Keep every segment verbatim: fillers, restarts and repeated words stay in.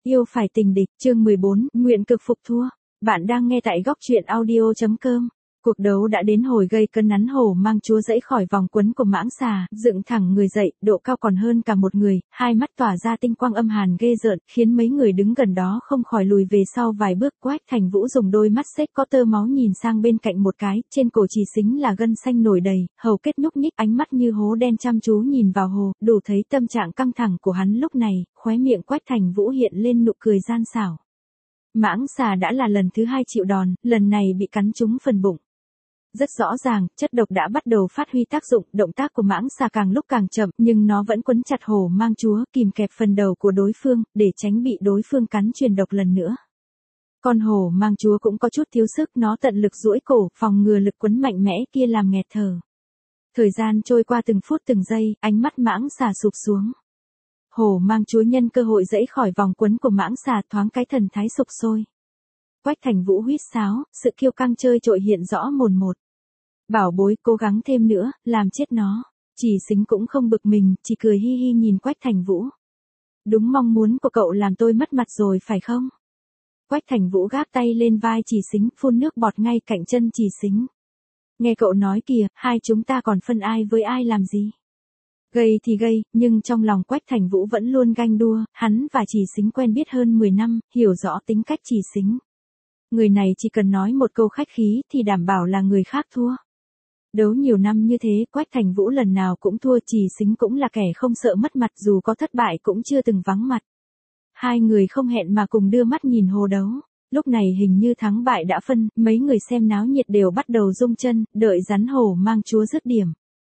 Yêu phải tình địch, chương mười bốn, nguyện cực phục thua. Bạn đang nghe tại góc truyện audio chấm com. Cuộc đấu đã đến hồi gây cấn nắn hổ mang chúa dẫy khỏi vòng quấn của mãng xà, dựng thẳng người dậy, độ cao còn hơn cả một người, hai mắt tỏa ra tinh quang âm hàn ghê rợn, khiến mấy người đứng gần đó không khỏi lùi về sau vài bước. Quách Thành Vũ dùng đôi mắt xếch có tơ máu nhìn sang bên cạnh một cái, trên cổ Trì Xính là gân xanh nổi đầy, hầu kết nhúc nhích, ánh mắt như hố đen chăm chú nhìn vào hồ, đủ thấy tâm trạng căng thẳng của hắn lúc này. Khóe miệng Quách Thành Vũ hiện lên nụ cười gian xảo. Mãng xà đã là lần thứ hai chịu đòn, lần này bị cắn trúng phần bụng. Rất rõ ràng, chất độc đã bắt đầu phát huy tác dụng, động tác của mãng xà càng lúc càng chậm, nhưng nó vẫn quấn chặt hổ mang chúa, kìm kẹp phần đầu của đối phương, để tránh bị đối phương cắn truyền độc lần nữa. Con hổ mang chúa cũng có chút thiếu sức, nó tận lực duỗi cổ, phòng ngừa lực quấn mạnh mẽ kia làm nghẹt thở. Thời gian trôi qua từng phút từng giây, ánh mắt mãng xà sụp xuống. Hổ mang chúa nhân cơ hội dẫy khỏi vòng quấn của mãng xà, thoáng cái thần thái sục sôi. Quách Thành Vũ huýt sáo, sự kiêu căng chơi trội hiện rõ mồn một. Bảo bối, cố gắng thêm nữa, làm chết nó. Trì Xính cũng không bực mình, chỉ cười hi hi nhìn Quách Thành Vũ. Đúng mong muốn của cậu làm tôi mất mặt rồi phải không? Quách Thành Vũ gác tay lên vai Trì Xính, phun nước bọt ngay cạnh chân Trì Xính. Nghe cậu nói kìa, hai chúng ta còn phân ai với ai làm gì? Gây thì gây, nhưng trong lòng Quách Thành Vũ vẫn luôn ganh đua, hắn và Trì Xính quen biết hơn mười năm, hiểu rõ tính cách Trì Xính. Người này chỉ cần nói một câu khách khí thì đảm bảo là người khác thua. Đấu nhiều năm như thế, Quách Thành Vũ lần nào cũng thua, Trì Xính cũng là kẻ không sợ mất mặt, dù có thất bại cũng chưa từng vắng mặt. Hai người không hẹn mà cùng đưa mắt nhìn hồ đấu. Lúc này hình như thắng bại đã phân, mấy người xem náo nhiệt đều bắt đầu rung chân, đợi rắn hổ mang chúa dứt điểm.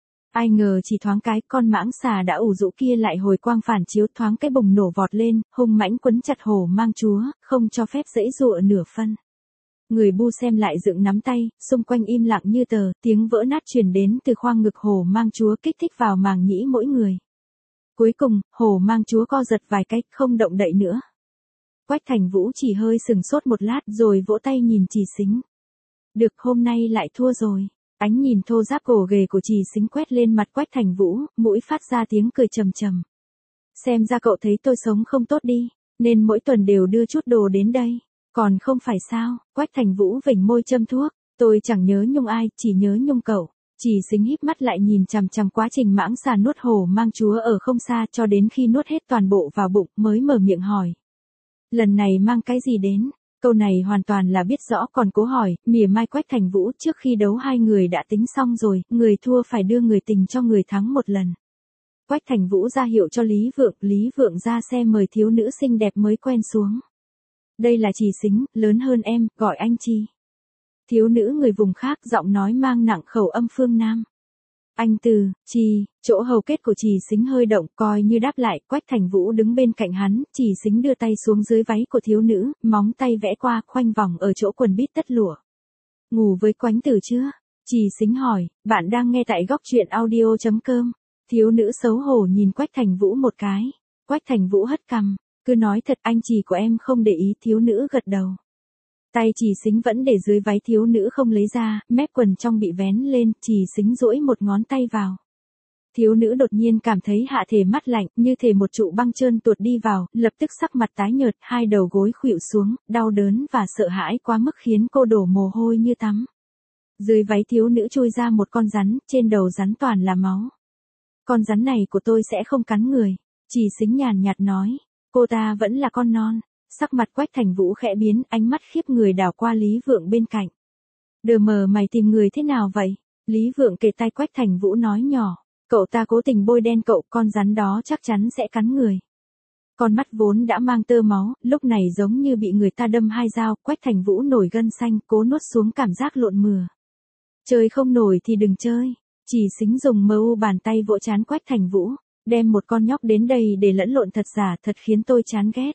Ai ngờ chỉ thoáng cái, con mãng xà đã ủ rũ kia lại hồi quang phản chiếu, thoáng cái bùng nổ vọt lên, hung mãnh quấn chặt hổ mang chúa, không cho phép giãy giụa nửa phân. Người bu xem lại dựng nắm tay, xung quanh im lặng như tờ, tiếng vỡ nát truyền đến từ khoang ngực hổ mang chúa kích thích vào màng nhĩ mỗi người. Cuối cùng, hổ mang chúa co giật vài cái, không động đậy nữa. Quách Thành Vũ chỉ hơi sừng sốt một lát rồi vỗ tay nhìn Trì Xính. Được, hôm nay lại thua rồi. Ánh nhìn thô ráp gồ ghề của Trì Xính quét lên mặt Quách Thành Vũ, mũi phát ra tiếng cười trầm trầm. Xem ra cậu thấy tôi sống không tốt đi, nên mỗi tuần đều đưa chút đồ đến đây. Còn không phải sao? Quách Thành Vũ vểnh môi châm thuốc. Tôi chẳng nhớ nhung ai, chỉ nhớ nhung cậu. Trì Xính híp mắt lại nhìn chằm chằm quá trình mãng xà nuốt hổ mang chúa ở không xa, cho đến khi nuốt hết toàn bộ vào bụng mới mở miệng hỏi. Lần này mang cái gì đến? Câu này hoàn toàn là biết rõ còn cố hỏi, mỉa mai Quách Thành Vũ. Trước khi đấu hai người đã tính xong rồi, người thua phải đưa người tình cho người thắng một lần. Quách Thành Vũ ra hiệu cho Lý Vượng, Lý Vượng ra xe mời thiếu nữ xinh đẹp mới quen xuống. Đây là Trì Xính, lớn hơn em, gọi anh Chi. Thiếu nữ người vùng khác, giọng nói mang nặng khẩu âm phương Nam. Anh Từ, Chi, chỗ hầu kết của Trì Xính hơi động, coi như đáp lại. Quách Thành Vũ đứng bên cạnh hắn, Trì Xính đưa tay xuống dưới váy của thiếu nữ, móng tay vẽ qua, khoanh vòng ở chỗ quần bít tất lụa. Ngủ với Quánh Tử chưa? Trì Xính hỏi. Bạn đang nghe tại góc truyện audio chấm com. Thiếu nữ xấu hổ nhìn Quách Thành Vũ một cái. Quách Thành Vũ hất cằm. Cứ nói thật, anh Trì của em không để ý. Thiếu nữ gật đầu. Tay Trì Xính vẫn để dưới váy, thiếu nữ không lấy ra, mép quần trong bị vén lên, Trì Xính duỗi một ngón tay vào. Thiếu nữ đột nhiên cảm thấy hạ thể mát lạnh, như thể một trụ băng trơn tuột đi vào, lập tức sắc mặt tái nhợt, hai đầu gối khuỵu xuống, đau đớn và sợ hãi quá mức khiến cô đổ mồ hôi như tắm. Dưới váy thiếu nữ chui ra một con rắn, trên đầu rắn toàn là máu. Con rắn này của tôi sẽ không cắn người, Trì Xính nhàn nhạt nói. Cô ta vẫn là con non. Sắc mặt Quách Thành Vũ khẽ biến, ánh mắt khiếp người đảo qua Lý Vượng bên cạnh. Đờ mờ, mày tìm người thế nào vậy? Lý Vượng kề tai Quách Thành Vũ nói nhỏ. Cậu ta cố tình bôi đen cậu, con rắn đó chắc chắn sẽ cắn người. Con mắt vốn đã mang tơ máu, lúc này giống như bị người ta đâm hai dao. Quách Thành Vũ nổi gân xanh, cố nuốt xuống cảm giác lộn mừa. Chơi không nổi thì đừng chơi. Trì Xính dùng mờ u bàn tay vỗ trán Quách Thành Vũ. Đem một con nhóc đến đây để lẫn lộn thật giả, thật khiến tôi chán ghét.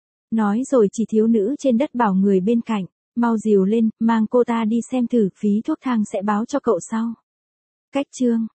Nói rồi chỉ thiếu nữ trên đất bảo người bên cạnh, mau dìu lên, mang cô ta đi xem thử, phí thuốc thang sẽ báo cho cậu sau. Cách chương